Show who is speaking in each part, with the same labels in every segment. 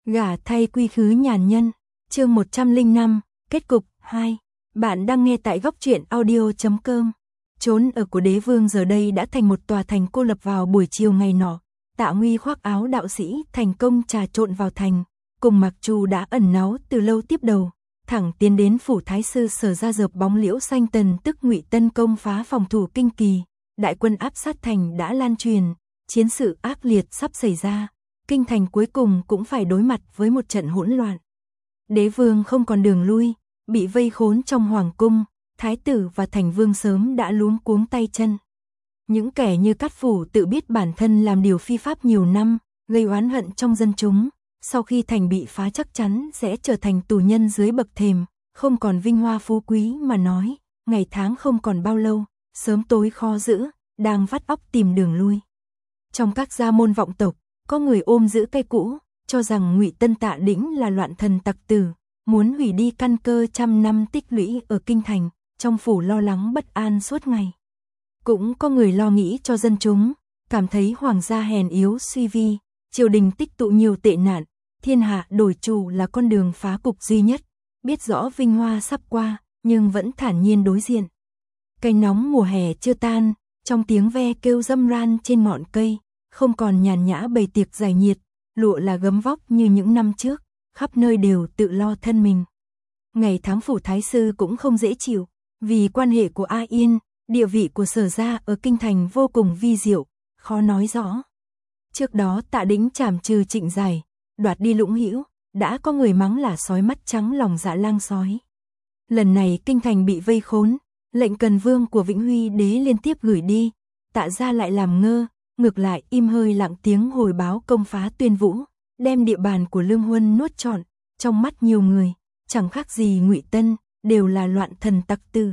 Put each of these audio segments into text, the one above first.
Speaker 1: Gả thay quy khứ nhàn nhân, chương 105, kết cục 2. Bạn đang nghe tại góc truyện audio.com. Trốn ở của đế vương giờ đây đã thành một tòa thành cô lập. Vào buổi chiều ngày nọ, Tạ Nguy khoác áo đạo sĩ thành công trà trộn vào thành, cùng Mặc Trù đã ẩn náu từ lâu tiếp đầu, thẳng tiến đến phủ thái sư Sở ra dợp bóng Liễu Xanh Tần tức Ngụy Tân công phá phòng thủ kinh kỳ, đại quân áp sát thành đã lan truyền, chiến sự ác liệt sắp xảy ra. Kinh thành cuối cùng cũng phải đối mặt với một trận hỗn loạn. Đế vương không còn đường lui, bị vây khốn trong hoàng cung, thái tử và thành vương sớm đã luống cuống tay chân. Những kẻ như Cát Phủ tự biết bản thân làm điều phi pháp nhiều năm, gây oán hận trong dân chúng, sau khi thành bị phá chắc chắn sẽ trở thành tù nhân dưới bậc thềm, không còn vinh hoa phú quý mà nói, ngày tháng không còn bao lâu, sớm tối khó giữ, đang vắt óc tìm đường lui. Trong các gia môn vọng tộc, có người ôm giữ cây cũ, cho rằng Ngụy Tân Tạ Đĩnh là loạn thần tặc tử, muốn hủy đi căn cơ trăm năm tích lũy ở kinh thành, trong phủ lo lắng bất an suốt ngày. Cũng có người lo nghĩ cho dân chúng, cảm thấy hoàng gia hèn yếu suy vi, triều đình tích tụ nhiều tệ nạn, thiên hạ đổi chủ là con đường phá cục duy nhất, biết rõ vinh hoa sắp qua, nhưng vẫn thản nhiên đối diện. Cây nóng mùa hè chưa tan, trong tiếng ve kêu râm ran trên ngọn cây, không còn nhàn nhã bày tiệc giải nhiệt, lụa là gấm vóc như những năm trước, khắp nơi đều tự lo thân mình. Ngày tháng phủ thái sư cũng không dễ chịu, vì quan hệ của A Yên, địa vị của Sở gia ở kinh thành vô cùng vi diệu, khó nói rõ. Trước đó Tạ Đĩnh trảm trừ Trịnh Giải, đoạt đi Lũng Hữu, đã có người mắng là sói mắt trắng lòng dạ lang sói. Lần này kinh thành bị vây khốn, lệnh Cần Vương của Vĩnh Huy đế liên tiếp gửi đi, Tạ gia lại làm ngơ, ngược lại im hơi lặng tiếng hồi báo công phá Tuyên Vũ, đem địa bàn của Lương Huân nuốt trọn, trong mắt nhiều người, chẳng khác gì Ngụy Tân, đều là loạn thần tặc tử.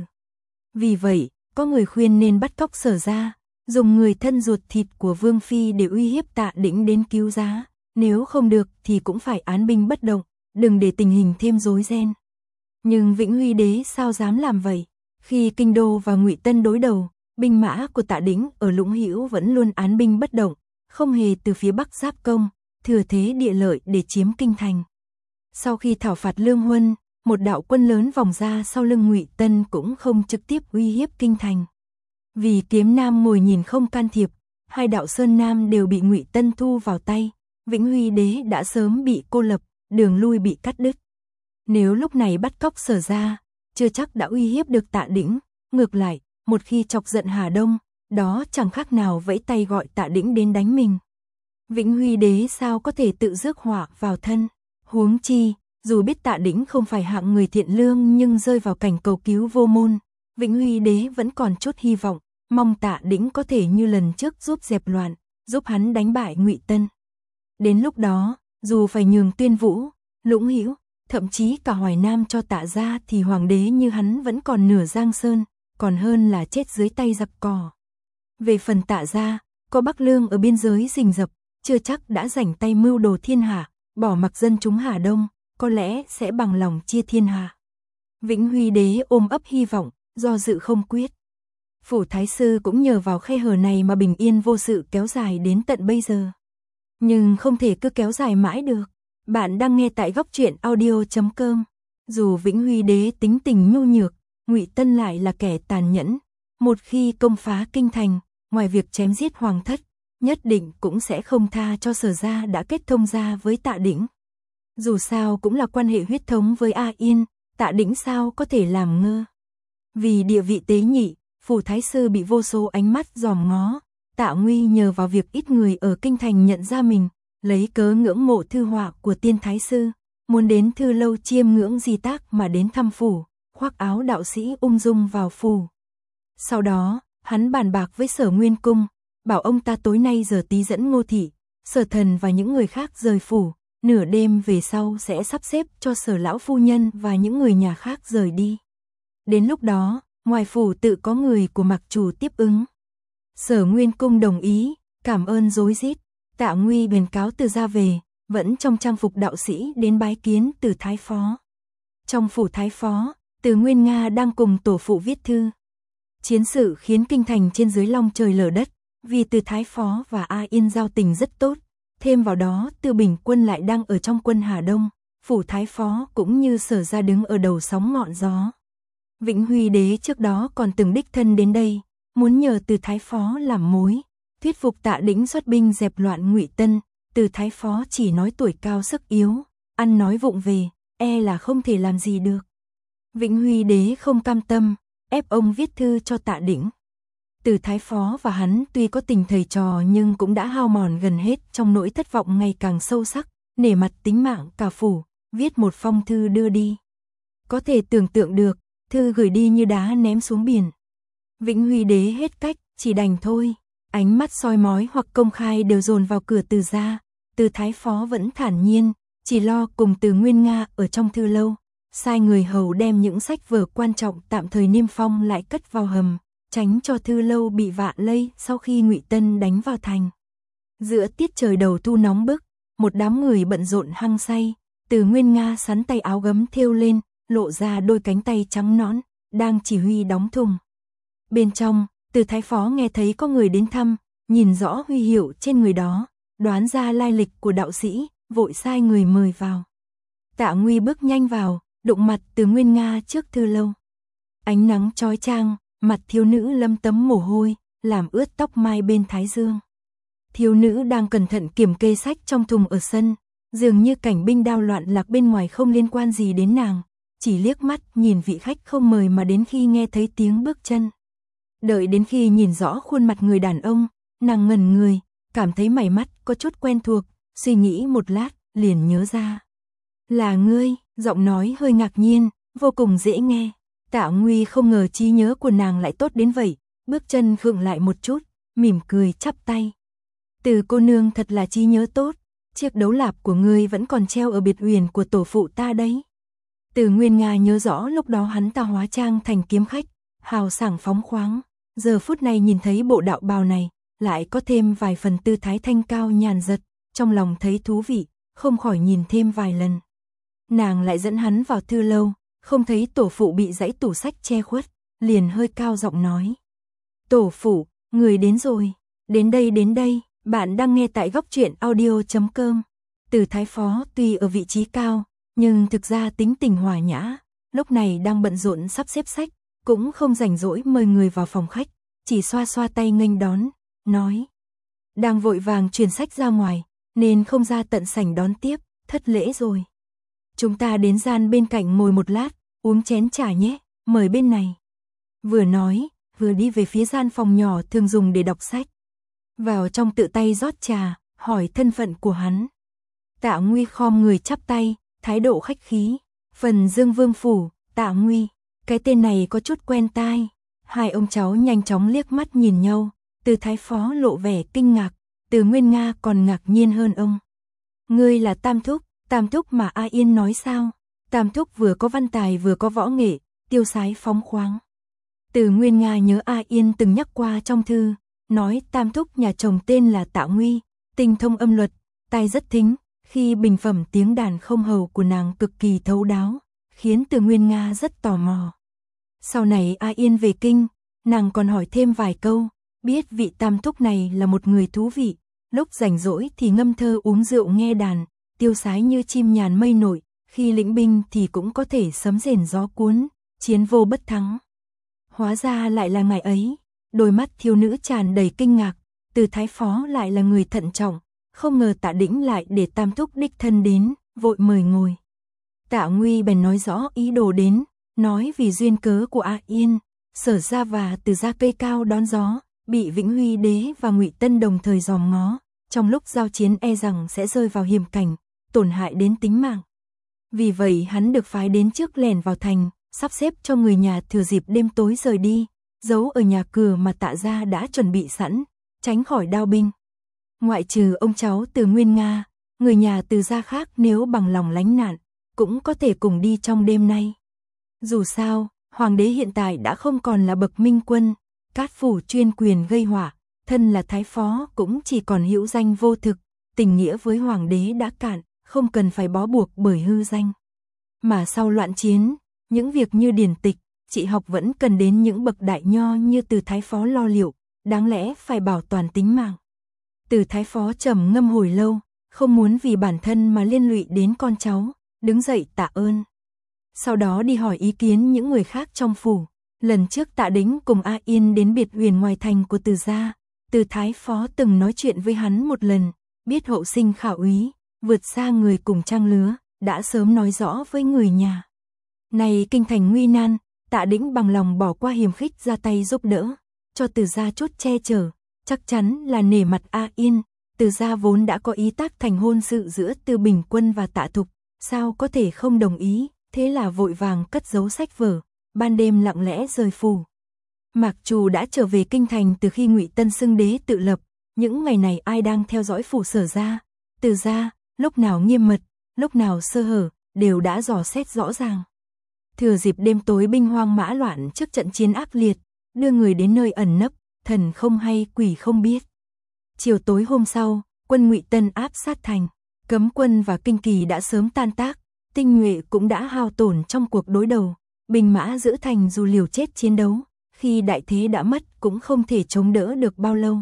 Speaker 1: Vì vậy, có người khuyên nên bắt cóc Sở gia, dùng người thân ruột thịt của Vương Phi để uy hiếp Tạ Đĩnh đến cứu giá, nếu không được thì cũng phải án binh bất động, đừng để tình hình thêm rối ren. Nhưng Vĩnh Huy đế sao dám làm vậy, khi Kinh Đô và Ngụy Tân đối đầu, binh mã của Tạ Đĩnh ở Lũng Hữu vẫn luôn án binh bất động, không hề từ phía Bắc giáp công, thừa thế địa lợi để chiếm kinh thành. Sau khi thảo phạt Lương Huân, một đạo quân lớn vòng ra sau lưng Ngụy Tân cũng không trực tiếp uy hiếp kinh thành. Vì Kiếm Nam ngồi nhìn không can thiệp, hai đạo Sơn Nam đều bị Ngụy Tân thu vào tay, Vĩnh Huy đế đã sớm bị cô lập, đường lui bị cắt đứt. Nếu lúc này bắt cóc Sở gia, chưa chắc đã uy hiếp được Tạ Đĩnh, ngược lại, một khi chọc giận Hà Đông, đó chẳng khác nào vẫy tay gọi Tạ Đĩnh đến đánh mình. Vĩnh Huy đế sao có thể tự rước họa vào thân, huống chi, dù biết Tạ Đĩnh không phải hạng người thiện lương nhưng rơi vào cảnh cầu cứu vô môn, Vĩnh Huy đế vẫn còn chút hy vọng, mong Tạ Đĩnh có thể như lần trước giúp dẹp loạn, giúp hắn đánh bại Ngụy Tân. Đến lúc đó, dù phải nhường Tuyên Vũ, Lũng Hữu, thậm chí cả Hoài Nam cho Tạ gia thì hoàng đế như hắn vẫn còn nửa Giang Sơn, còn hơn là chết dưới tay giặc cỏ. Về phần Tạ gia, có Bắc Lương ở biên giới rình rập, chưa chắc đã rảnh tay mưu đồ thiên hạ, bỏ mặc dân chúng Hà Đông, có lẽ sẽ bằng lòng chia thiên hạ. Vĩnh Huy đế ôm ấp hy vọng, do dự không quyết. Phủ thái sư cũng nhờ vào khe hở này mà bình yên vô sự kéo dài đến tận bây giờ. Nhưng không thể cứ kéo dài mãi được. Bạn đang nghe tại góc truyện audio.com. Dù Vĩnh Huy đế tính tình nhu nhược, Ngụy Tân lại là kẻ tàn nhẫn. Một khi công phá kinh thành, ngoài việc chém giết hoàng thất, nhất định cũng sẽ không tha cho Sở gia đã kết thông gia với Tạ Đĩnh. Dù sao cũng là quan hệ huyết thống với A Yên, Tạ Đĩnh sao có thể làm ngơ. Vì địa vị tế nhị, phủ thái sư bị vô số ánh mắt dòm ngó. Tạ Nguy nhờ vào việc ít người ở kinh thành nhận ra mình, lấy cớ ngưỡng mộ thư họa của tiên thái sư, muốn đến Thư Lâu chiêm ngưỡng di tác mà đến thăm phủ, khoác áo đạo sĩ ung dung vào phủ. Sau đó, hắn bàn bạc với Sở Nguyên Cung, bảo ông ta tối nay giờ tí dẫn Ngô Thị, Sở Thần và những người khác rời phủ, nửa đêm về sau sẽ sắp xếp cho Sở lão phu nhân và những người nhà khác rời đi. Đến lúc đó, ngoài phủ tự có người của Mặc Trù tiếp ứng. Sở Nguyên Cung đồng ý, cảm ơn rối rít. Tạ Nguy bèn cáo từ ra về, vẫn trong trang phục đạo sĩ đến bái kiến Từ Thái Phó. Trong phủ Thái Phó, Từ Nguyên Nga đang cùng tổ phụ viết thư. Chiến sự khiến kinh thành trên dưới long trời lở đất, vì Từ Thái Phó và A Yên giao tình rất tốt, thêm vào đó Tư Bình Quân lại đang ở trong quân Hà Đông, phủ thái phó cũng như Sở gia đứng ở đầu sóng ngọn gió. Vĩnh Huy đế trước đó còn từng đích thân đến đây, muốn nhờ Từ thái phó làm mối, thuyết phục Tạ Đĩnh xuất binh dẹp loạn Ngụy Tân. Từ thái phó chỉ nói tuổi cao sức yếu, ăn nói vụng về, là không thể làm gì được. Vĩnh Huy đế không cam tâm, ép ông viết thư cho Tạ Đĩnh. Từ thái phó và hắn tuy có tình thầy trò nhưng cũng đã hao mòn gần hết trong nỗi thất vọng ngày càng sâu sắc, nể mặt tính mạng cả phủ, viết một phong thư đưa đi. Có thể tưởng tượng được, thư gửi đi như đá ném xuống biển. Vĩnh Huy đế hết cách, chỉ đành thôi. Ánh mắt soi mói hoặc công khai đều dồn vào cửa Từ gia. Từ thái phó vẫn thản nhiên, chỉ lo cùng Từ Nguyên Nga ở trong thư lâu, sai người hầu đem những sách vở quan trọng tạm thời niêm phong lại cất vào hầm, tránh cho thư lâu bị vạ lây sau khi Ngụy Tân đánh vào thành. Giữa tiết trời đầu thu nóng bức, một đám người bận rộn hăng say, Từ Nguyên Nga sắn tay áo gấm thêu lên, lộ ra đôi cánh tay trắng nõn, đang chỉ huy đóng thùng. Bên trong, Từ thái phó nghe thấy có người đến thăm, nhìn rõ huy hiệu trên người đó, đoán ra lai lịch của đạo sĩ, vội sai người mời vào. Tạ Nguy bước nhanh vào, đụng mặt Từ Nguyên Nga trước thư lâu. Ánh nắng chói chang, mặt thiếu nữ lấm tấm mồ hôi, làm ướt tóc mai bên thái dương. Thiếu nữ đang cẩn thận kiểm kê sách trong thùng ở sân, dường như cảnh binh đao loạn lạc bên ngoài không liên quan gì đến nàng, chỉ liếc mắt nhìn vị khách không mời mà đến khi nghe thấy tiếng bước chân. Đợi đến khi nhìn rõ khuôn mặt người đàn ông, nàng ngẩn người, cảm thấy mày mắt có chút quen thuộc, suy nghĩ một lát, liền nhớ ra. Là ngươi, giọng nói hơi ngạc nhiên, vô cùng dễ nghe. Tạ Nguy không ngờ trí nhớ của nàng lại tốt đến vậy, bước chân khựng lại một chút, mỉm cười chắp tay. Từ cô nương thật là trí nhớ tốt, chiếc đấu lạp của ngươi vẫn còn treo ở biệt uyển của tổ phụ ta đấy. Từ Nguyên Nga nhớ rõ lúc đó hắn ta hóa trang thành kiếm khách, hào sảng phóng khoáng, giờ phút này nhìn thấy bộ đạo bào này, lại có thêm vài phần tư thái thanh cao nhàn giật, trong lòng thấy thú vị, không khỏi nhìn thêm vài lần. Nàng lại dẫn hắn vào thư lâu, không thấy tổ phụ bị dãy tủ sách che khuất, liền hơi cao giọng nói. Tổ phụ, người đến rồi, đến đây, bạn đang nghe tại góc truyện audio.com. Từ thái phó tuy ở vị trí cao, nhưng thực ra tính tình hòa nhã, lúc này đang bận rộn sắp xếp sách, cũng không rảnh rỗi mời người vào phòng khách, chỉ xoa xoa tay nghênh đón, nói. Đang vội vàng truyền sách ra ngoài, nên không ra tận sảnh đón tiếp, thất lễ rồi. Chúng ta đến gian bên cạnh ngồi một lát, uống chén trà nhé, mời bên này. Vừa nói, vừa đi về phía gian phòng nhỏ thường dùng để đọc sách. Vào trong tự tay rót trà, hỏi thân phận của hắn. Tạ Nguy khom người chắp tay, thái độ khách khí. Phần Dương Vương Phủ, Tạ Nguy, cái tên này có chút quen tai. Hai ông cháu nhanh chóng liếc mắt nhìn nhau, Từ thái phó lộ vẻ kinh ngạc, Từ Nguyên Nga còn ngạc nhiên hơn ông. Ngươi là Tam Thúc mà A Yên nói sao? Tam Thúc vừa có văn tài vừa có võ nghệ, tiêu sái phóng khoáng. Từ Nguyên Nga nhớ A Yên từng nhắc qua trong thư, nói Tam Thúc nhà chồng tên là Tạ Nguy, tinh thông âm luật, tai rất thính, khi bình phẩm tiếng đàn không hầu của nàng cực kỳ thấu đáo, khiến Từ Nguyên Nga rất tò mò. Sau này A Yên về kinh, nàng còn hỏi thêm vài câu, biết vị Tam Thúc này là một người thú vị, lúc rảnh rỗi thì ngâm thơ uống rượu nghe đàn, tiêu sái như chim nhàn mây nổi, khi lĩnh binh thì cũng có thể sấm rền gió cuốn, chiến vô bất thắng. Hóa ra lại là ngài ấy, đôi mắt thiếu nữ tràn đầy kinh ngạc, Từ thái phó lại là người thận trọng, không ngờ Tạ Đĩnh lại để Tam Thúc đích thân đến, vội mời ngồi. Tạ Nguy bèn nói rõ ý đồ đến, nói vì duyên cớ của A Yên, Sở gia và Từ gia cây cao đón gió, bị Vĩnh Huy đế và Ngụy Tân đồng thời dòm ngó, trong lúc giao chiến rằng sẽ rơi vào hiểm cảnh, tổn hại đến tính mạng. Vì vậy hắn được phái đến trước lẻn vào thành, sắp xếp cho người nhà thừa dịp đêm tối rời đi, giấu ở nhà cửa mà Tạ gia đã chuẩn bị sẵn, tránh khỏi đao binh. Ngoại trừ ông cháu Từ Nguyên Nga, người nhà Từ gia khác nếu bằng lòng lánh nạn, cũng có thể cùng đi trong đêm nay. Dù sao, hoàng đế hiện tại đã không còn là bậc minh quân, cát phủ chuyên quyền gây họa, thân là thái phó cũng chỉ còn hữu danh vô thực, tình nghĩa với hoàng đế đã cạn, không cần phải bó buộc bởi hư danh. Mà sau loạn chiến, những việc như điển tịch, trị học vẫn cần đến những bậc đại nho như Từ thái phó lo liệu, đáng lẽ phải bảo toàn tính mạng. Từ thái phó trầm ngâm hồi lâu, không muốn vì bản thân mà liên lụy đến con cháu, đứng dậy tạ ơn. Sau đó đi hỏi ý kiến những người khác trong phủ. Lần trước Tạ Đĩnh cùng A Yên đến biệt huyền ngoài thành của Từ gia, Từ thái phó từng nói chuyện với hắn một lần, biết hậu sinh khả úy, vượt xa người cùng trang lứa, đã sớm nói rõ với người nhà. Này kinh thành nguy nan, Tạ Đĩnh bằng lòng bỏ qua hiềm khích ra tay giúp đỡ, cho Từ gia chút che chở, chắc chắn là nể mặt A Yên. Từ gia vốn đã có ý tác thành hôn sự giữa Từ Bình Quân và Tạ Thục, sao có thể không đồng ý, thế là vội vàng cất giấu sách vở, ban đêm lặng lẽ rời phủ. Mạc Trù đã trở về kinh thành từ khi Ngụy Tân xưng đế tự lập, những ngày này ai đang theo dõi phủ Sở gia, Từ gia, lúc nào nghiêm mật, lúc nào sơ hở, đều đã dò xét rõ ràng. Thừa dịp đêm tối binh hoang mã loạn trước trận chiến ác liệt, đưa người đến nơi ẩn nấp, thần không hay quỷ không biết. Chiều tối hôm sau, quân Ngụy Tân áp sát thành, cấm quân và kinh kỳ đã sớm tan tác, tinh nhuệ cũng đã hao tổn trong cuộc đối đầu, binh mã giữ thành dù liều chết chiến đấu, khi đại thế đã mất cũng không thể chống đỡ được bao lâu.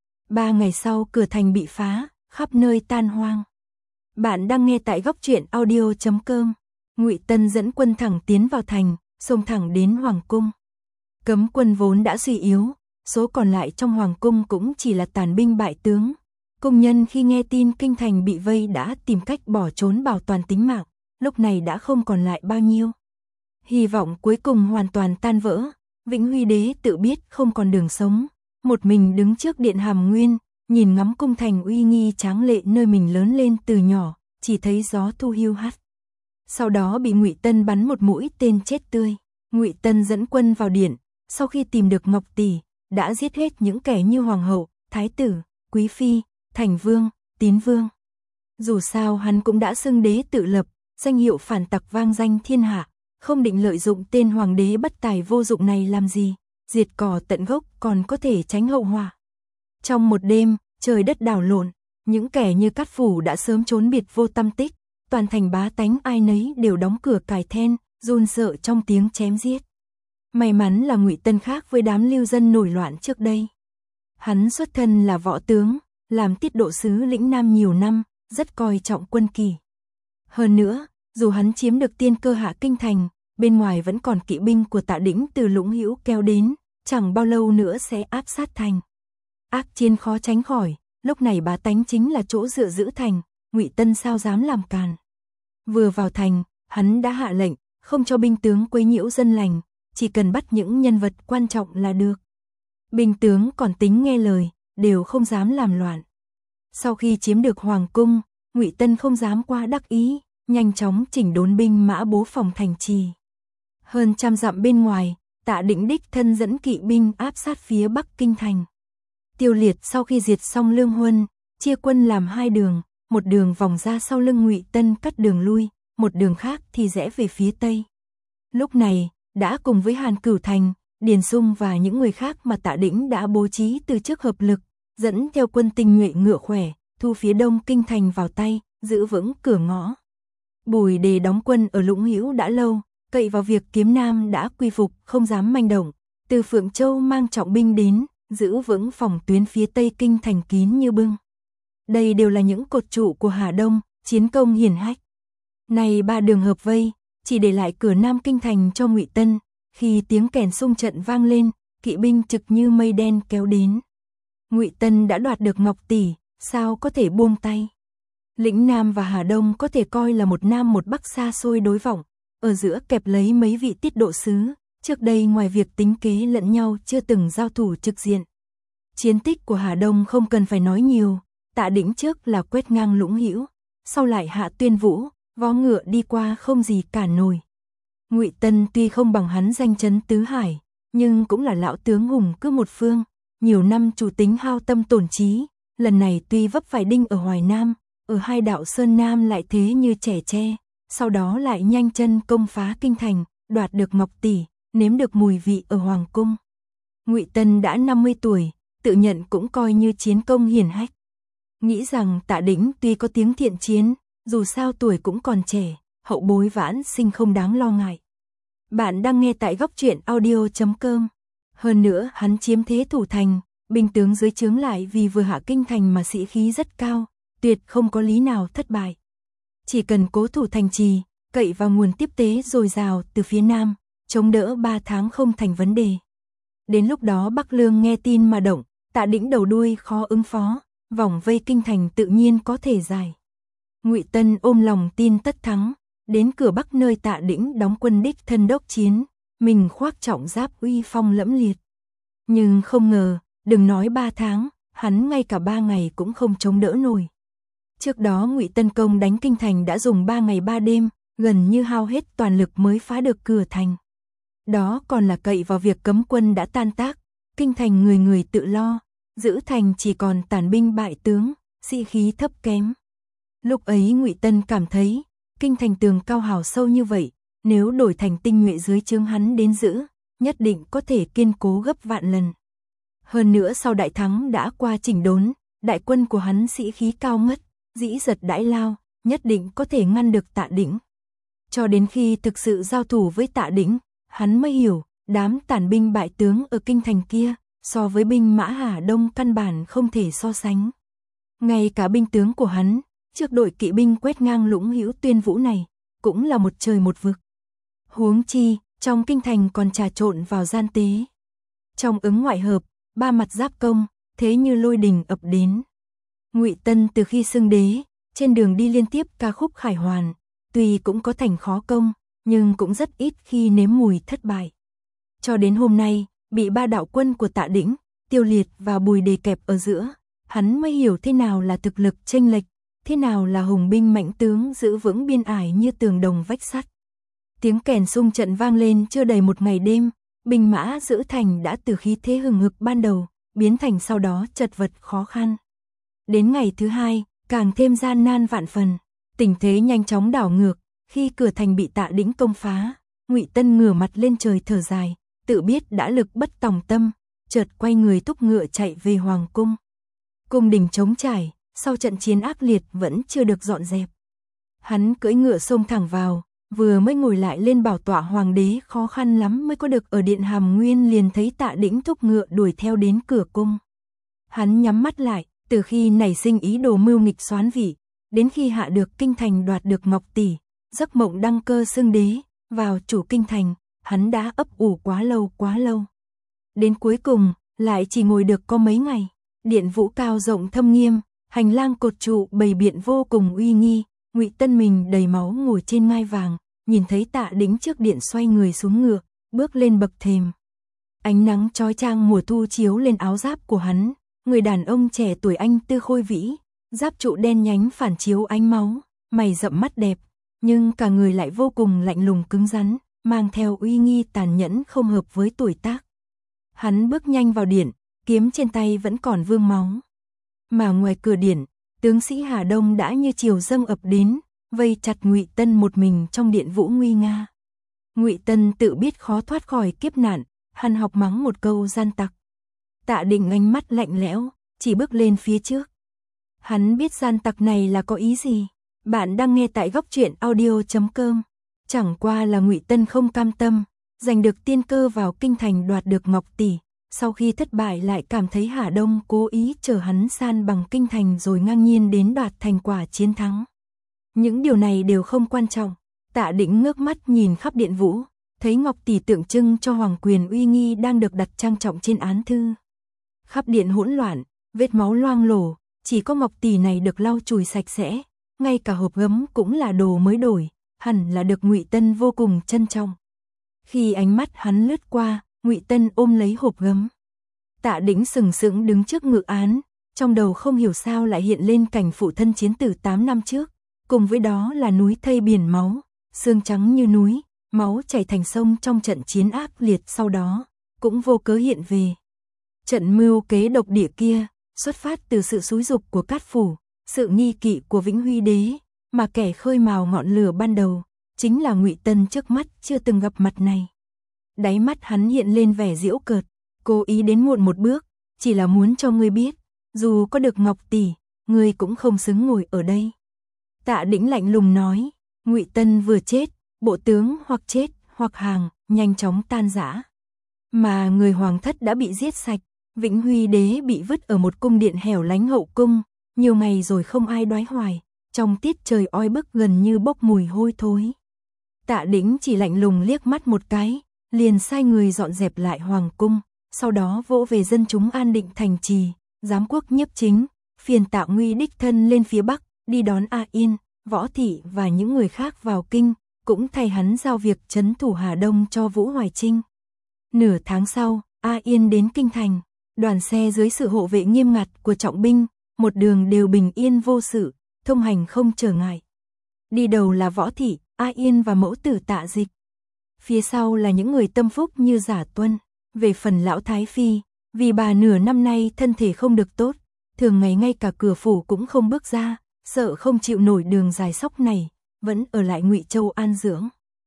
Speaker 1: 3 ngày sau cửa thành bị phá, khắp nơi tan hoang. Bạn đang nghe tại góc truyện audio.com. Ngụy Tân dẫn quân thẳng tiến vào thành, xông thẳng đến hoàng cung. Cấm quân vốn đã suy yếu, số còn lại trong hoàng cung cũng chỉ là tàn binh bại tướng. Công nhân khi nghe tin kinh thành bị vây đã tìm cách bỏ trốn bảo toàn tính mạng, lúc này đã không còn lại bao nhiêu. Hy vọng cuối cùng hoàn toàn tan vỡ, Vĩnh Huy đế tự biết không còn đường sống, một mình đứng trước điện Hàm Nguyên, nhìn ngắm cung thành uy nghi tráng lệ nơi mình lớn lên từ nhỏ, chỉ thấy gió thu hiu hắt. Sau đó bị Ngụy Tân bắn một mũi tên chết tươi. Ngụy Tân dẫn quân vào điện, sau khi tìm được Ngọc Tỷ, đã giết hết những kẻ như hoàng hậu, thái tử, quý phi, thành vương, tín vương. Dù sao hắn cũng đã xưng đế tự lập, danh hiệu phản tặc vang danh thiên hạ, không định lợi dụng tên hoàng đế bất tài vô dụng này làm gì, diệt cỏ tận gốc còn có thể tránh hậu họa. Trong một đêm, trời đất đảo lộn, những kẻ như Cát Phủ đã sớm trốn biệt vô tăm tích, toàn thành bá tánh ai nấy đều đóng cửa cài then, run sợ trong tiếng chém giết. May mắn là Ngụy Tân khác với đám lưu dân nổi loạn trước đây. Hắn xuất thân là võ tướng, làm tiết độ sứ lĩnh Nam nhiều năm, rất coi trọng quân kỳ. Hơn nữa, dù hắn chiếm được tiên cơ hạ kinh thành, bên ngoài vẫn còn kỵ binh của Tạ Đĩnh từ Lũng Hữu kéo đến, chẳng bao lâu nữa sẽ áp sát thành. Ác chiến khó tránh khỏi, lúc này bá tánh chính là chỗ dựa giữ thành, Ngụy Tân sao dám làm càn. Vừa vào thành, hắn đã hạ lệnh, không cho binh tướng quấy nhiễu dân lành, chỉ cần bắt những nhân vật quan trọng là được. Binh tướng còn tính nghe lời, đều không dám làm loạn. Sau khi chiếm được hoàng cung, Ngụy Tân không dám quá đắc ý, nhanh chóng chỉnh đốn binh mã bố phòng thành trì. Hơn 100 dặm bên ngoài, Tạ Đĩnh đích thân dẫn kỵ binh áp sát phía bắc kinh thành. Tiêu Liệt sau khi diệt xong Lương Huân, chia quân làm 2 đường, một đường vòng ra sau lưng Ngụy Tân cắt đường lui, một đường khác thì rẽ về phía tây. Lúc này, đã cùng với Hàn Cửu Thành, Điền Sung và những người khác mà Tạ Đĩnh đã bố trí từ trước hợp lực, dẫn theo quân tinh nhuệ ngựa khỏe, thu phía đông kinh thành vào tay, giữ vững cửa ngõ. Bùi Đề đóng quân ở Lũng Hữu đã lâu, cậy vào việc Kiếm Nam đã quy phục, không dám manh động, từ Phượng Châu mang trọng binh đến, giữ vững phòng tuyến phía tây kinh thành kín như bưng. Đây đều là những cột trụ của Hà Đông, chiến công hiển hách. Này 3 đường hợp vây, chỉ để lại cửa nam kinh thành cho Ngụy Tân, khi tiếng kèn xung trận vang lên, kỵ binh trực như mây đen kéo đến. Ngụy Tân đã đoạt được Ngọc Tỷ, sao có thể buông tay. Lĩnh Nam và Hà Đông có thể coi là một Nam một Bắc xa xôi đối vọng, ở giữa kẹp lấy mấy vị tiết độ sứ, trước đây ngoài việc tính kế lẫn nhau chưa từng giao thủ trực diện. Chiến tích của Hà Đông không cần phải nói nhiều, Tạ Đĩnh trước là quét ngang Lũng Hữu, sau lại hạ Tuyên Vũ, vó ngựa đi qua không gì cản nổi. Ngụy Tân tuy không bằng hắn danh chấn tứ hải, nhưng cũng là lão tướng hùng cứ một phương, nhiều năm chủ tính hao tâm tổn trí, lần này tuy vấp phải đinh ở Hoài Nam, ở hai đạo Sơn Nam lại thế như trẻ tre, sau đó lại nhanh chân công phá kinh thành, đoạt được Ngọc Tỷ, nếm được mùi vị ở hoàng cung. Ngụy Tân đã 50 tuổi, tự nhận cũng coi như chiến công hiển hách. Nghĩ rằng Tạ Đĩnh tuy có tiếng thiện chiến, dù sao tuổi cũng còn trẻ, hậu bối vãn sinh không đáng lo ngại. Bạn đang nghe tại góc truyện audio.com. Hơn nữa hắn chiếm thế thủ thành, binh tướng dưới trướng lại vì vừa hạ kinh thành mà sĩ khí rất cao, tuyệt không có lý nào thất bại. Chỉ cần cố thủ thành trì, cậy vào nguồn tiếp tế dồi dào từ phía Nam, chống đỡ 3 tháng không thành vấn đề. Đến lúc đó Bắc Lương nghe tin mà động, Tạ Đĩnh đầu đuôi khó ứng phó, vòng vây kinh thành tự nhiên có thể giải. Ngụy Tân ôm lòng tin tất thắng, đến cửa Bắc nơi Tạ Đĩnh đóng quân đích thân đốc chiến, mình khoác trọng giáp uy phong lẫm liệt. Nhưng không ngờ, đừng nói 3 tháng, hắn ngay cả 3 ngày cũng không chống đỡ nổi. Trước đó Ngụy Tân công đánh kinh thành đã dùng 3 ngày 3 đêm, gần như hao hết toàn lực mới phá được cửa thành. Đó còn là cậy vào việc cấm quân đã tan tác, kinh thành người người tự lo, giữ thành chỉ còn tàn binh bại tướng, sĩ khí thấp kém. Lúc ấy Ngụy Tân cảm thấy, kinh thành tường cao hào sâu như vậy, nếu đổi thành tinh nhuệ dưới trướng hắn đến giữ, nhất định có thể kiên cố gấp vạn lần. Hơn nữa sau đại thắng đã qua chỉnh đốn, đại quân của hắn sĩ khí cao ngất, dĩ giật đãi lao, nhất định có thể ngăn được Tạ Đĩnh. Cho đến khi thực sự giao thủ với Tạ Đĩnh, hắn mới hiểu, đám tàn binh bại tướng ở kinh thành kia, so với binh mã Hà Đông căn bản không thể so sánh. Ngay cả binh tướng của hắn, trước đội kỵ binh quét ngang Lũng Hữu Tuyên Vũ này, cũng là một trời một vực. Huống chi, trong kinh thành còn trà trộn vào gian tế. Trong ứng ngoại hợp, 3 mặt giáp công, thế như lôi đình ập đến. Ngụy Tân từ khi xưng đế, trên đường đi liên tiếp ca khúc khải hoàn, tuy cũng có thành khó công, nhưng cũng rất ít khi nếm mùi thất bại. Cho đến hôm nay, bị 3 đạo quân của Tạ Đĩnh, Tiêu Liệt và Bùi Đề kẹp ở giữa, hắn mới hiểu thế nào là thực lực chênh lệch, thế nào là hùng binh mạnh tướng giữ vững biên ải như tường đồng vách sắt. Tiếng kèn xung trận vang lên chưa đầy một ngày đêm, binh mã giữ thành đã từ khí thế hừng hực ban đầu, biến thành sau đó chật vật khó khăn. Đến ngày thứ 2, càng thêm gian nan vạn phần, tình thế nhanh chóng đảo ngược, khi cửa thành bị Tạ Đĩnh công phá, Ngụy Tân ngửa mặt lên trời thở dài, tự biết đã lực bất tòng tâm, chợt quay người thúc ngựa chạy về hoàng cung. Cung đình trống trải, sau trận chiến ác liệt vẫn chưa được dọn dẹp. Hắn cưỡi ngựa xông thẳng vào, vừa mới ngồi lại lên bảo tọa hoàng đế khó khăn lắm mới có được ở điện Hàm Nguyên liền thấy Tạ Đĩnh thúc ngựa đuổi theo đến cửa cung. Hắn nhắm mắt lại, từ khi nảy sinh ý đồ mưu nghịch soán vị, đến khi hạ được kinh thành đoạt được Ngọc Tỷ, giấc mộng đăng cơ xưng đế, vào chủ kinh thành, hắn đã ấp ủ quá lâu. Đến cuối cùng, lại chỉ ngồi được có mấy ngày, điện vũ cao rộng thâm nghiêm, hành lang cột trụ bày biện vô cùng uy nghi, Ngụy Tân mình đầy máu ngồi trên ngai vàng, nhìn thấy Tạ Đĩnh trước điện xoay người xuống ngựa, bước lên bậc thềm. Ánh nắng chói chang mùa thu chiếu lên áo giáp của hắn, người đàn ông trẻ tuổi anh tư khôi vĩ, giáp trụ đen nhánh phản chiếu ánh máu, mày rậm mắt đẹp, nhưng cả người lại vô cùng lạnh lùng cứng rắn, mang theo uy nghi tàn nhẫn không hợp với tuổi tác. Hắn bước nhanh vào điện, kiếm trên tay vẫn còn vương máu. Mà ngoài cửa điện, tướng sĩ Hà Đông đã như triều dâng ập đến, vây chặt Ngụy Tân một mình trong điện vũ nguy nga. Ngụy Tân tự biết khó thoát khỏi kiếp nạn, hắn học mắng một câu gian tặc. Tạ Đĩnh ánh mắt lạnh lẽo, chỉ bước lên phía trước. Hắn biết gian tặc này là có ý gì. Bạn đang nghe tại góc truyện audio.com. Chẳng qua là Ngụy Tân không cam tâm, giành được tiên cơ vào kinh thành đoạt được Ngọc Tỷ, sau khi thất bại lại cảm thấy Hà Đông cố ý chờ hắn san bằng kinh thành rồi ngang nhiên đến đoạt thành quả chiến thắng. Những điều này đều không quan trọng. Tạ Đĩnh ngước mắt nhìn khắp điện vũ, thấy Ngọc Tỷ tượng trưng cho hoàng quyền uy nghi đang được đặt trang trọng trên án thư. Khắp điện hỗn loạn, vết máu loang lổ, chỉ có Ngọc Tỷ này được lau chùi sạch sẽ, ngay cả hộp gấm cũng là đồ mới đổi, hẳn là được Ngụy Tân vô cùng trân trọng. Khi ánh mắt hắn lướt qua, Ngụy Tân ôm lấy hộp gấm. Tạ Đĩnh sừng sững đứng trước ngự án, trong đầu không hiểu sao lại hiện lên cảnh phụ thân chiến tử 8 năm trước, cùng với đó là núi thây biển máu, xương trắng như núi, máu chảy thành sông trong trận chiến ác liệt sau đó, cũng vô cớ hiện về. Trận mưu kế độc địa kia, xuất phát từ sự xúi dục của Cát Phủ, sự nghi kỵ của Vĩnh Huy đế, mà kẻ khơi mào ngọn lửa ban đầu, chính là Ngụy Tân trước mắt chưa từng gặp mặt này. Đáy mắt hắn hiện lên vẻ giễu cợt, cố ý đến muộn một bước, chỉ là muốn cho ngươi biết, dù có được Ngọc Tỷ, ngươi cũng không xứng ngồi ở đây. Tạ Đĩnh lạnh lùng nói, Ngụy Tân vừa chết, bộ tướng hoặc chết, hoặc hàng, nhanh chóng tan rã. Mà người hoàng thất đã bị giết sạch, Vĩnh Huy đế bị vứt ở một cung điện hẻo lánh hậu cung, nhiều ngày rồi không ai đoái hoài, trong tiết trời oi bức gần như bốc mùi hôi thối. Tạ Đĩnh chỉ lạnh lùng liếc mắt một cái, liền sai người dọn dẹp lại hoàng cung, sau đó vỗ về dân chúng an định thành trì, giám quốc nhiếp chính, phiền Tạ Nguy đích thân lên phía Bắc, đi đón A Yên, Võ Thị và những người khác vào kinh, cũng thay hắn giao việc trấn thủ Hà Đông cho Vũ Hoài Trinh. Nửa tháng sau, A Yên đến kinh thành, đoàn xe dưới sự hộ vệ nghiêm ngặt của trọng binh, một đường đều bình yên vô sự, thông hành không trở ngại. Đi đầu là Võ Thị, A Yên và mẫu tử Tạ Dịch. Phía sau là những người tâm phúc như Giả Tuân. Về phần lão Thái Phi, vì bà nửa năm nay thân thể không được tốt, thường ngày ngay cả cửa phủ cũng không bước ra, sợ không chịu nổi đường dài sóc này, vẫn ở lại Ngụy Châu an dưỡng.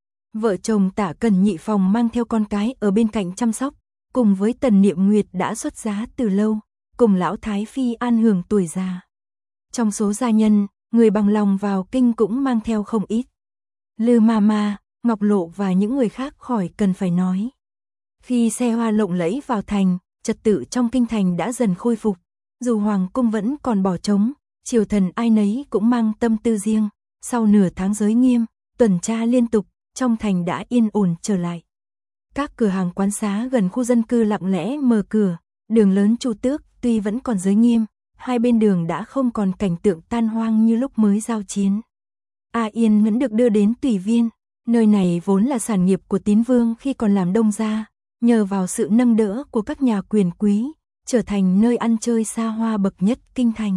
Speaker 1: Vợ chồng Tạ Cần Nhị Phòng mang theo con cái ở bên cạnh chăm sóc, cùng với Tần Niệm Nguyệt đã xuất giá từ lâu, cùng lão Thái Phi an hưởng tuổi già. Trong số gia nhân, người bằng lòng vào kinh cũng mang theo không ít. Lư Mama, Ngọc Lộ và những người khác khỏi cần phải nói. Khi xe hoa lộng lẫy vào thành, trật tự trong kinh thành đã dần khôi phục, dù hoàng cung vẫn còn bỏ trống, triều thần ai nấy cũng mang tâm tư riêng, sau nửa tháng giới nghiêm, tuần tra liên tục, trong thành đã yên ổn trở lại. Các cửa hàng quán xá gần khu dân cư lặng lẽ mở cửa, đường lớn Chu Tước tuy vẫn còn giới nghiêm, hai bên đường đã không còn cảnh tượng tan hoang như lúc mới giao chiến. A Yên vẫn được đưa đến Tùy Viên, nơi này vốn là sản nghiệp của Tín Vương khi còn làm đông gia, nhờ vào sự nâng đỡ của các nhà quyền quý, trở thành nơi ăn chơi xa hoa bậc nhất kinh thành.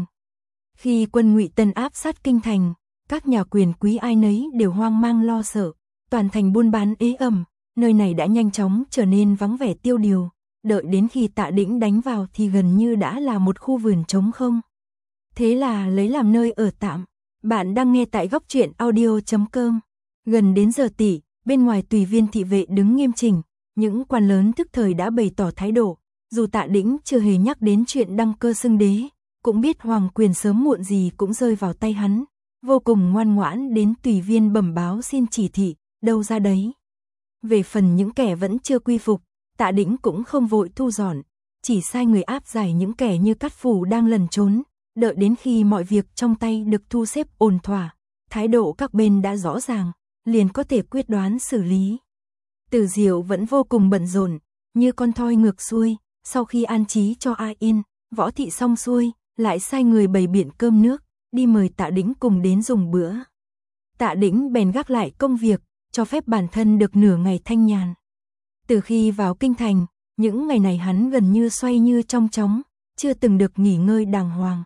Speaker 1: Khi quân Ngụy Tân áp sát kinh thành, các nhà quyền quý ai nấy đều hoang mang lo sợ, toàn thành buôn bán ế ẩm, nơi này đã nhanh chóng trở nên vắng vẻ tiêu điều, đợi đến khi Tạ Đĩnh đánh vào thì gần như đã là một khu vườn trống không. Thế là lấy làm nơi ở tạm. Bạn đang nghe tại góc truyện audio.com. Gần đến giờ tỉ, bên ngoài Tùy Viên thị vệ đứng nghiêm chỉnh, những quan lớn tức thời đã bày tỏ thái độ, dù Tạ Đĩnh chưa hề nhắc đến chuyện đăng cơ xưng đế, cũng biết hoàng quyền sớm muộn gì cũng rơi vào tay hắn, vô cùng ngoan ngoãn đến Tùy Viên bẩm báo xin chỉ thị, đâu ra đấy. Về phần những kẻ vẫn chưa quy phục, Tạ Đĩnh cũng không vội thu dọn, chỉ sai người áp giải những kẻ như Cát Phủ đang lẩn trốn, đợi đến khi mọi việc trong tay được thu xếp ổn thỏa, thái độ các bên đã rõ ràng, liền có thể quyết đoán xử lý. Từ Diệu vẫn vô cùng bận rộn, như con thoi ngược xuôi, sau khi an trí cho A Yên, Võ Thị xong xuôi, lại sai người bày biện cơm nước, đi mời Tạ Đĩnh cùng đến dùng bữa. Tạ Đĩnh bèn gác lại công việc, cho phép bản thân được nửa ngày thanh nhàn. Từ khi vào kinh thành, những ngày này hắn gần như xoay như trong chóng, chưa từng được nghỉ ngơi đàng hoàng.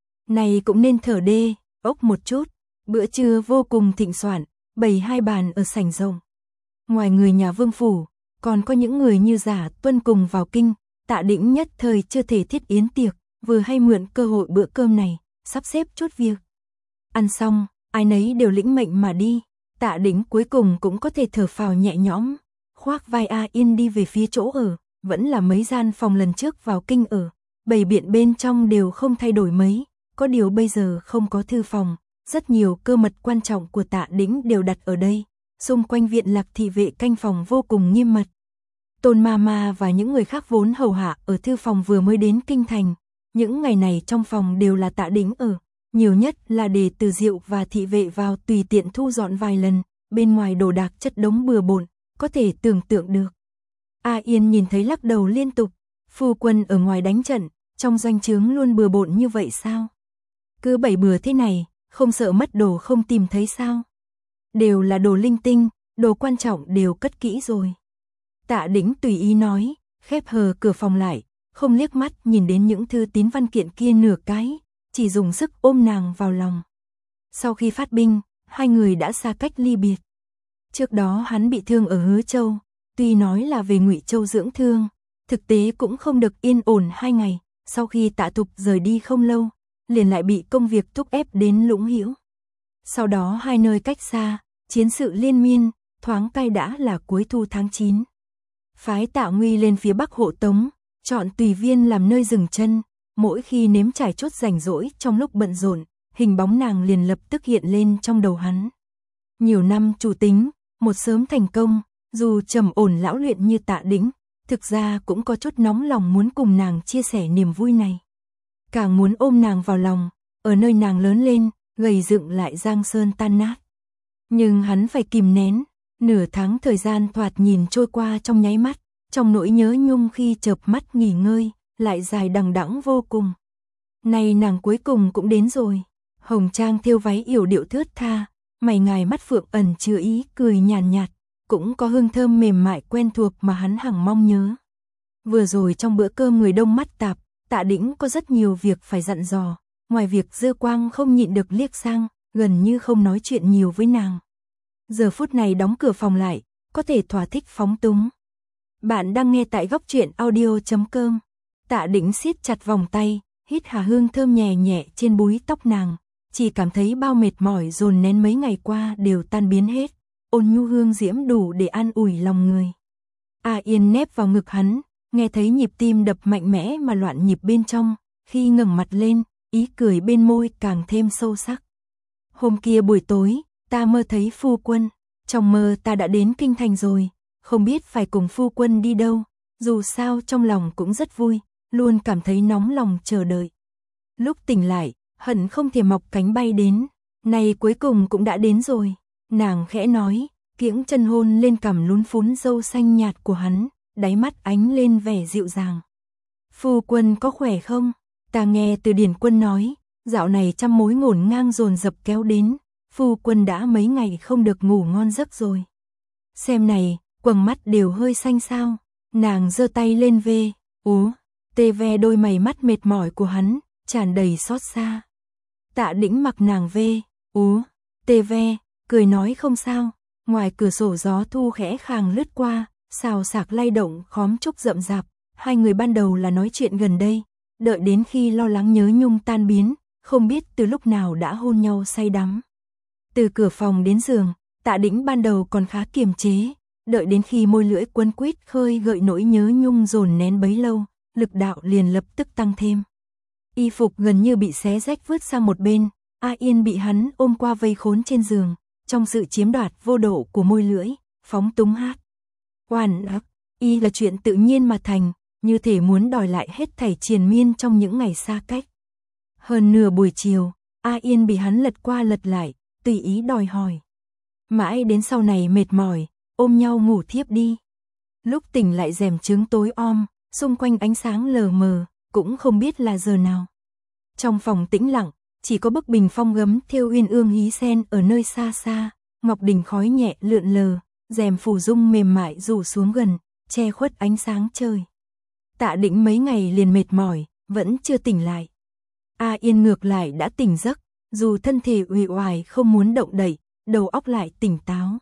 Speaker 1: Này cũng nên thở đê, ốc một chút, bữa trưa vô cùng thịnh soạn, bày hai bàn ở sảnh rộng. Ngoài người nhà Vương phủ, còn có những người như Giả Tuân cùng vào kinh, Tạ Đĩnh nhất thời chưa thể thiết yến tiệc, vừa hay mượn cơ hội bữa cơm này, sắp xếp chút việc. Ăn xong, ai nấy đều lĩnh mệnh mà đi, Tạ Đĩnh cuối cùng cũng có thể thở phào nhẹ nhõm, khoác vai A Yên đi về phía chỗ ở, vẫn là mấy gian phòng lần trước vào kinh ở, bày biện bên trong đều không thay đổi mấy, có điều bây giờ không có thư phòng, rất nhiều cơ mật quan trọng của Tạ Đĩnh đều đặt ở đây, xung quanh viện Lạc thị vệ canh phòng vô cùng nghiêm mật. Tôn Mama và những người khác vốn hầu hạ ở thư phòng vừa mới đến kinh thành, những ngày này trong phòng đều là Tạ Đĩnh ở, nhiều nhất là để Từ Diệu và thị vệ vào tùy tiện thu dọn vài lần, bên ngoài đồ đạc chất đống bừa bộn, có thể tưởng tượng được. A Yên nhìn thấy lắc đầu liên tục, phu quân ở ngoài đánh trận, trong doanh trướng luôn bừa bộn như vậy sao? Cứ bày bừa thế này, không sợ mất đồ không tìm thấy sao? Đều là đồ linh tinh, đồ quan trọng đều cất kỹ rồi. Tạ Đĩnh tùy ý nói, khép hờ cửa phòng lại, không liếc mắt nhìn đến những thư tín văn kiện kia nửa cái, chỉ dùng sức ôm nàng vào lòng. Sau khi phát binh, hai người đã xa cách ly biệt. Trước đó hắn bị thương ở Hứa Châu, tuy nói là về Ngụy Châu dưỡng thương, thực tế cũng không được yên ổn 2 ngày, sau khi Tạ Thục rời đi không lâu, liền lại bị công việc thúc ép đến Lũng Hữu. Sau đó hai nơi cách xa, chiến sự liên miên, thoáng cai đã là cuối thu tháng 9. Phái Tạ Nguy lên phía Bắc hộ tống, chọn Tùy Viên làm nơi dừng chân, mỗi khi nếm trải chút rảnh rỗi trong lúc bận rộn, hình bóng nàng liền lập tức hiện lên trong đầu hắn. Nhiều năm chủ tính, một sớm thành công, dù trầm ổn lão luyện như Tạ Đĩnh, thực ra cũng có chút nóng lòng muốn cùng nàng chia sẻ niềm vui này. Càng muốn ôm nàng vào lòng, ở nơi nàng lớn lên, gầy dựng lại giang sơn tan nát. Nhưng hắn phải kìm nén, nửa tháng thời gian thoạt nhìn trôi qua trong nháy mắt, trong nỗi nhớ nhung khi chợp mắt nghỉ ngơi, lại dài đằng đẵng vô cùng. Này nàng cuối cùng cũng đến rồi. Hồng trang thêu váy yểu điệu thướt tha, mày ngài mắt phượng ẩn chứa ý cười nhàn nhạt, cũng có hương thơm mềm mại quen thuộc mà hắn hằng mong nhớ. Vừa rồi trong bữa cơm người đông mắt tạp, Tạ Đĩnh có rất nhiều việc phải dặn dò, ngoài việc Dư Quang không nhịn được liếc sang, gần như không nói chuyện nhiều với nàng. Giờ phút này đóng cửa phòng lại, có thể thỏa thích phóng túng. Bạn đang nghe tại góc truyện audio.com. Tạ Đĩnh siết chặt vòng tay, hít hà hương thơm nhẹ nhẹ trên búi tóc nàng, chỉ cảm thấy bao mệt mỏi dồn nén mấy ngày qua đều tan biến hết, ôn nhu hương diễm đủ để an ủi lòng người. A Yên nép vào ngực hắn, nghe thấy nhịp tim đập mạnh mẽ mà loạn nhịp bên trong, khi ngẩng mặt lên, ý cười bên môi càng thêm sâu sắc. Hôm kia buổi tối, ta mơ thấy phu quân, trong mơ ta đã đến kinh thành rồi, không biết phải cùng phu quân đi đâu, dù sao trong lòng cũng rất vui, luôn cảm thấy nóng lòng chờ đợi. Lúc tỉnh lại, hận không thể mọc cánh bay đến, này cuối cùng cũng đã đến rồi, nàng khẽ nói, kiễng chân hôn lên cằm lún phún râu xanh nhạt của hắn, đáy mắt ánh lên vẻ dịu dàng. Phu quân có khỏe không? Ta nghe từ Điển Quân nói, dạo này trăm mối ngổn ngang dồn dập kéo đến, phu quân đã mấy ngày không được ngủ ngon giấc rồi. Xem này, quầng mắt đều hơi xanh sao, nàng giơ tay lên ve, tê ve đôi mày mắt mệt mỏi của hắn, tràn đầy xót xa. Tạ Đĩnh mặc nàng ve, tê ve, cười nói không sao, ngoài cửa sổ gió thu khẽ khàng lướt qua, xào xạc lay động khóm trúc rậm rạp, hai người ban đầu là nói chuyện gần đây, đợi đến khi lo lắng nhớ nhung tan biến, không biết từ lúc nào đã hôn nhau say đắm. Từ cửa phòng đến giường, Tạ Đĩnh ban đầu còn khá kiềm chế, đợi đến khi môi lưỡi quấn quýt khơi gợi nỗi nhớ nhung dồn nén bấy lâu, lực đạo liền lập tức tăng thêm. Y phục gần như bị xé rách vứt sang một bên, A Yên bị hắn ôm qua vây khốn trên giường, trong sự chiếm đoạt vô độ của môi lưỡi, phóng túng hát. Oan ức, y là chuyện tự nhiên mà thành, như thể muốn đòi lại hết thảy triền miên trong những ngày xa cách. Hơn nửa buổi chiều, A Yên bị hắn lật qua lật lại, tùy ý đòi hỏi. Mãi đến sau này mệt mỏi, ôm nhau ngủ thiếp đi. Lúc tỉnh lại rèm trướng tối om, xung quanh ánh sáng lờ mờ, cũng không biết là giờ nào. Trong phòng tĩnh lặng, chỉ có bức bình phong gấm thêu uyên ương hí sen ở nơi xa xa, ngọc đỉnh khói nhẹ lượn lờ, rèm phủ dung mềm mại rủ xuống gần, che khuất ánh sáng trời. Tạ Đĩnh mấy ngày liền mệt mỏi, vẫn chưa tỉnh lại. A Yên ngược lại đã tỉnh giấc, dù thân thể uể oải không muốn động đậy, đầu óc lại tỉnh táo.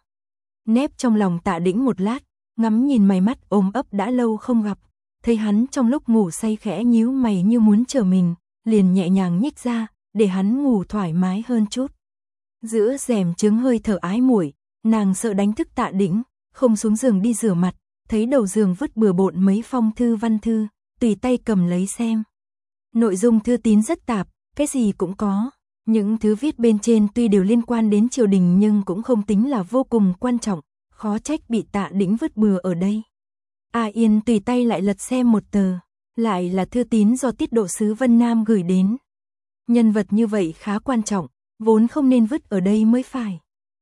Speaker 1: Nép trong lòng Tạ Đĩnh một lát, ngắm nhìn mày mắt ôm ấp đã lâu không gặp, thấy hắn trong lúc ngủ say khẽ nhíu mày như muốn chờ mình, liền nhẹ nhàng nhích ra, để hắn ngủ thoải mái hơn chút. Giữa rèm trướng hơi thở ái muội, nàng sợ đánh thức Tạ Đĩnh, không xuống giường đi rửa mặt, thấy đầu giường vứt bừa bộn mấy phong thư văn thư, tùy tay cầm lấy xem. Nội dung thư tín rất tạp, cái gì cũng có. Những thứ viết bên trên tuy đều liên quan đến triều đình nhưng cũng không tính là vô cùng quan trọng, khó trách bị Tạ Đĩnh vứt bừa ở đây. A Yên tùy tay lại lật xem một tờ, lại là thư tín do tiết độ sứ Vân Nam gửi đến. Nhân vật như vậy khá quan trọng, vốn không nên vứt ở đây mới phải.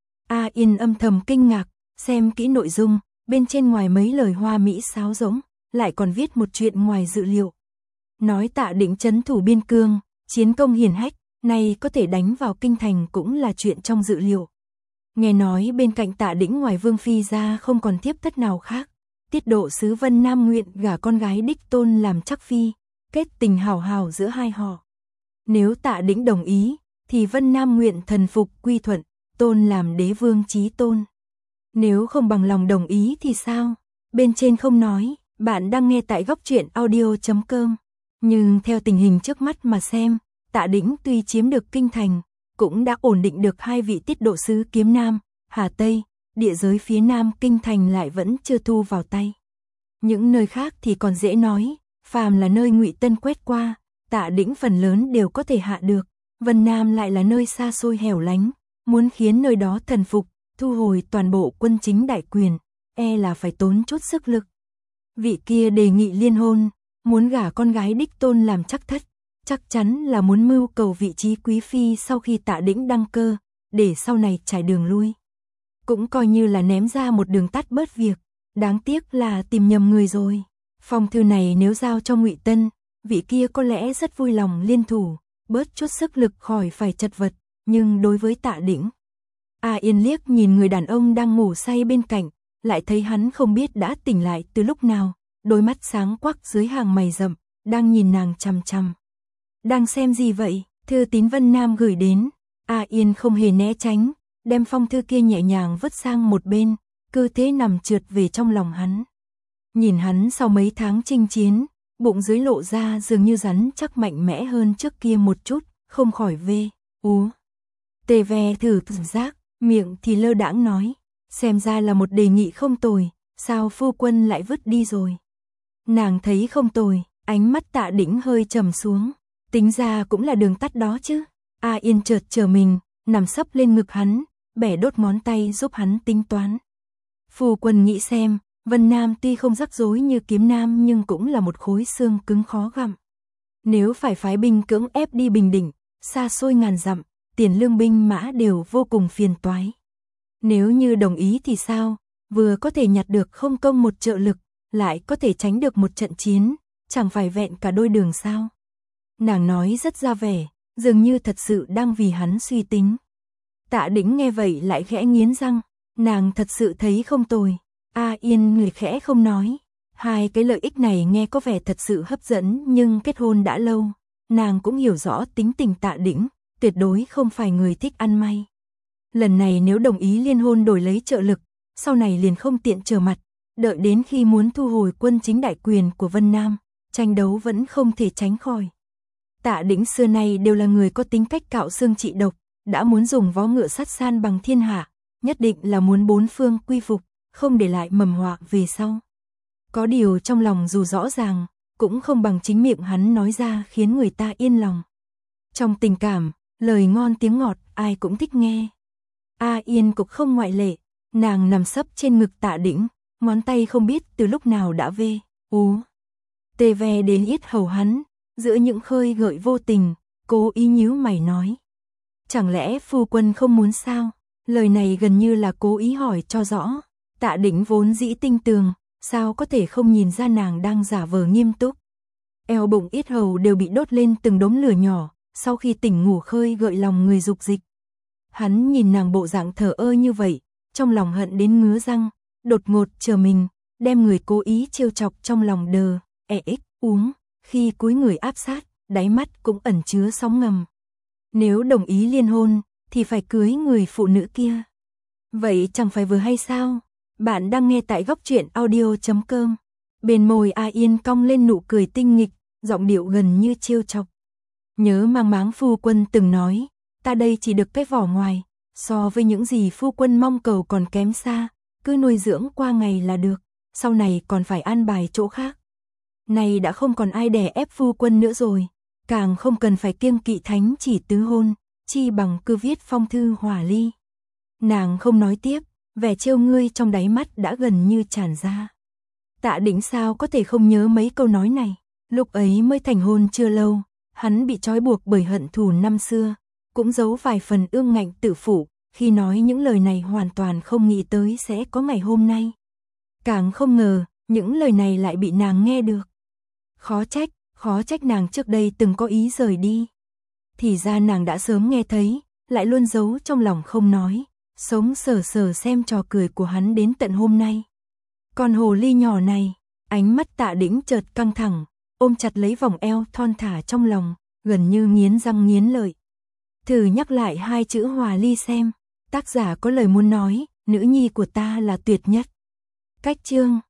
Speaker 1: A Yên âm thầm kinh ngạc, xem kỹ nội dung, bên trên ngoài mấy lời hoa mỹ sáo rỗng, lại còn viết một chuyện ngoài dự liệu. Nói Tạ Đĩnh trấn thủ biên cương, chiến công hiển hách, nay có thể đánh vào kinh thành cũng là chuyện trong dự liệu. Nghe nói bên cạnh Tạ Đĩnh ngoài Vương Phi ra không còn thiếp thất nào khác. Tiết độ sứ Vân Nam nguyện gả con gái đích tôn làm chắc phi, kết tình hảo hảo giữa hai họ. Nếu Tạ Đĩnh đồng ý, thì Vân Nam nguyện thần phục quy thuận, tôn làm đế vương chí tôn. Nếu không bằng lòng đồng ý thì sao? Bên trên không nói, bạn đang nghe tại góc truyện audio.com. Nhưng theo tình hình trước mắt mà xem, Tạ Đĩnh tuy chiếm được kinh thành, cũng đã ổn định được hai vị tiết độ sứ Kiếm Nam, Hà Tây, địa giới phía Nam kinh thành lại vẫn chưa thu vào tay. Những nơi khác thì còn dễ nói, phàm là nơi Ngụy Tân quét qua, Tạ Đĩnh phần lớn đều có thể hạ được, Vân Nam lại là nơi xa xôi hẻo lánh, muốn khiến nơi đó thần phục, thu hồi toàn bộ quân chính đại quyền, là phải tốn chút sức lực. Vị kia đề nghị liên hôn, muốn gả con gái đích tôn làm chắc thất, chắc chắn là muốn mưu cầu vị trí quý phi sau khi Tạ Đĩnh đăng cơ, để sau này trải đường lui. Cũng coi như là ném ra một đường tắt bớt việc, đáng tiếc là tìm nhầm người rồi. Phong thư này nếu giao cho Ngụy Tân, vị kia có lẽ rất vui lòng liên thủ, bớt chút sức lực khỏi phải chật vật, nhưng đối với Tạ Đĩnh. A Yên liếc nhìn người đàn ông đang ngủ say bên cạnh, lại thấy hắn không biết đã tỉnh lại từ lúc nào, đôi mắt sáng quắc dưới hàng mày rậm, đang nhìn nàng chằm chằm. Đang xem gì vậy? Thư tín Vân Nam gửi đến. A Yên không hề né tránh, đem phong thư kia nhẹ nhàng vứt sang một bên, cứ thế nằm trượt về trong lòng hắn. Nhìn hắn sau mấy tháng chinh chiến, bụng dưới lộ ra dường như rắn chắc mạnh mẽ hơn trước kia một chút, không khỏi tê ve thử giác, miệng thì lơ đãng nói, xem ra là một đề nghị không tồi, sao phu quân lại vứt đi rồi? Nàng thấy không tồi, ánh mắt Tạ Đĩnh hơi trầm xuống, tính ra cũng là đường tắt đó chứ. A Yên chợt trở mình, nằm sấp lên ngực hắn, bẻ đốt ngón tay giúp hắn tính toán. Phu quân nghĩ xem, Vân Nam tuy không rắc rối như Kiếm Nam nhưng cũng là một khối xương cứng khó gặm. Nếu phải phái binh cưỡng ép đi Bình Định, xa xôi ngàn dặm, tiền lương binh mã đều vô cùng phiền toái. Nếu như đồng ý thì sao, vừa có thể nhặt được không công một trợ lực, lại có thể tránh được một trận chiến, chẳng phải vẹn cả đôi đường sao? Nàng nói rất ra vẻ, dường như thật sự đang vì hắn suy tính. Tạ Đĩnh nghe vậy lại khẽ nghiến răng, nàng thật sự thấy không tồi. A Yên người khẽ không nói, hai cái lợi ích này nghe có vẻ thật sự hấp dẫn nhưng kết hôn đã lâu, nàng cũng hiểu rõ tính tình Tạ Đĩnh, tuyệt đối không phải người thích ăn may. Lần này nếu đồng ý liên hôn đổi lấy trợ lực, sau này liền không tiện trở mặt, đợi đến khi muốn thu hồi quân chính đại quyền của Vân Nam, tranh đấu vẫn không thể tránh khỏi. Tạ Đĩnh xưa nay đều là người có tính cách cạo xương trị độc, đã muốn dùng vó ngựa sắt san bằng thiên hạ, nhất định là muốn bốn phương quy phục, không để lại mầm họa về sau. Có điều trong lòng dù rõ ràng, cũng không bằng chính miệng hắn nói ra khiến người ta yên lòng. Trong tình cảm, lời ngon tiếng ngọt ai cũng thích nghe. A Yên cũng không ngoại lệ, nàng nằm sấp trên ngực Tạ Đĩnh, ngón tay không biết từ lúc nào đã tê ve đến yết hầu hắn, giữa những khơi gợi vô tình, cố ý nhíu mày nói. Chẳng lẽ phu quân không muốn sao? Lời này gần như là cố ý hỏi cho rõ. Tạ Đĩnh vốn dĩ tinh tường, sao có thể không nhìn ra nàng đang giả vờ nghiêm túc. Eo bụng yết hầu đều bị đốt lên từng đốm lửa nhỏ, sau khi tỉnh ngủ khơi gợi lòng người dục dịch. Hắn nhìn nàng bộ dạng thờ ơ như vậy, trong lòng hận đến ngứa răng, đột ngột chờ mình, đem người cố ý trêu chọc trong lòng đờ, khi cúi người áp sát, đáy mắt cũng ẩn chứa sóng ngầm. Nếu đồng ý liên hôn, thì phải cưới người phụ nữ kia. Vậy chẳng phải vừa hay sao? Bạn đang nghe tại góc truyện audio.com. Bên môi A Yên cong lên nụ cười tinh nghịch, giọng điệu gần như trêu chọc. Nhớ mang máng phu quân từng nói, ta đây chỉ được cái vỏ ngoài, so với những gì phu quân mong cầu còn kém xa, cứ nuôi dưỡng qua ngày là được, sau này còn phải an bài chỗ khác. Này đã không còn ai đè ép phu quân nữa rồi, càng không cần phải kiêng kỵ thánh chỉ tứ hôn, chi bằng cứ viết phong thư hòa ly. Nàng không nói tiếp, vẻ trêu ngươi trong đáy mắt đã gần như tràn ra. Tạ Đĩnh sao có thể không nhớ mấy câu nói này, lúc ấy mới thành hôn chưa lâu, hắn bị trói buộc bởi hận thù năm xưa, cũng giấu vài phần ương ngạnh tự phụ, khi nói những lời này hoàn toàn không nghĩ tới sẽ có ngày hôm nay. Càng không ngờ, những lời này lại bị nàng nghe được. Khó trách nàng trước đây từng có ý rời đi. Thì ra nàng đã sớm nghe thấy, lại luôn giấu trong lòng không nói, sống sờ sờ xem trò cười của hắn đến tận hôm nay. Còn hồ ly nhỏ này, ánh mắt Tạ Đĩnh chợt căng thẳng, ôm chặt lấy vòng eo thon thả trong lòng, gần như nghiến răng nghiến lợi. Thử nhắc lại hai chữ hòa ly xem, tác giả có lời muốn nói, nữ nhi của ta là tuyệt nhất. Cách chương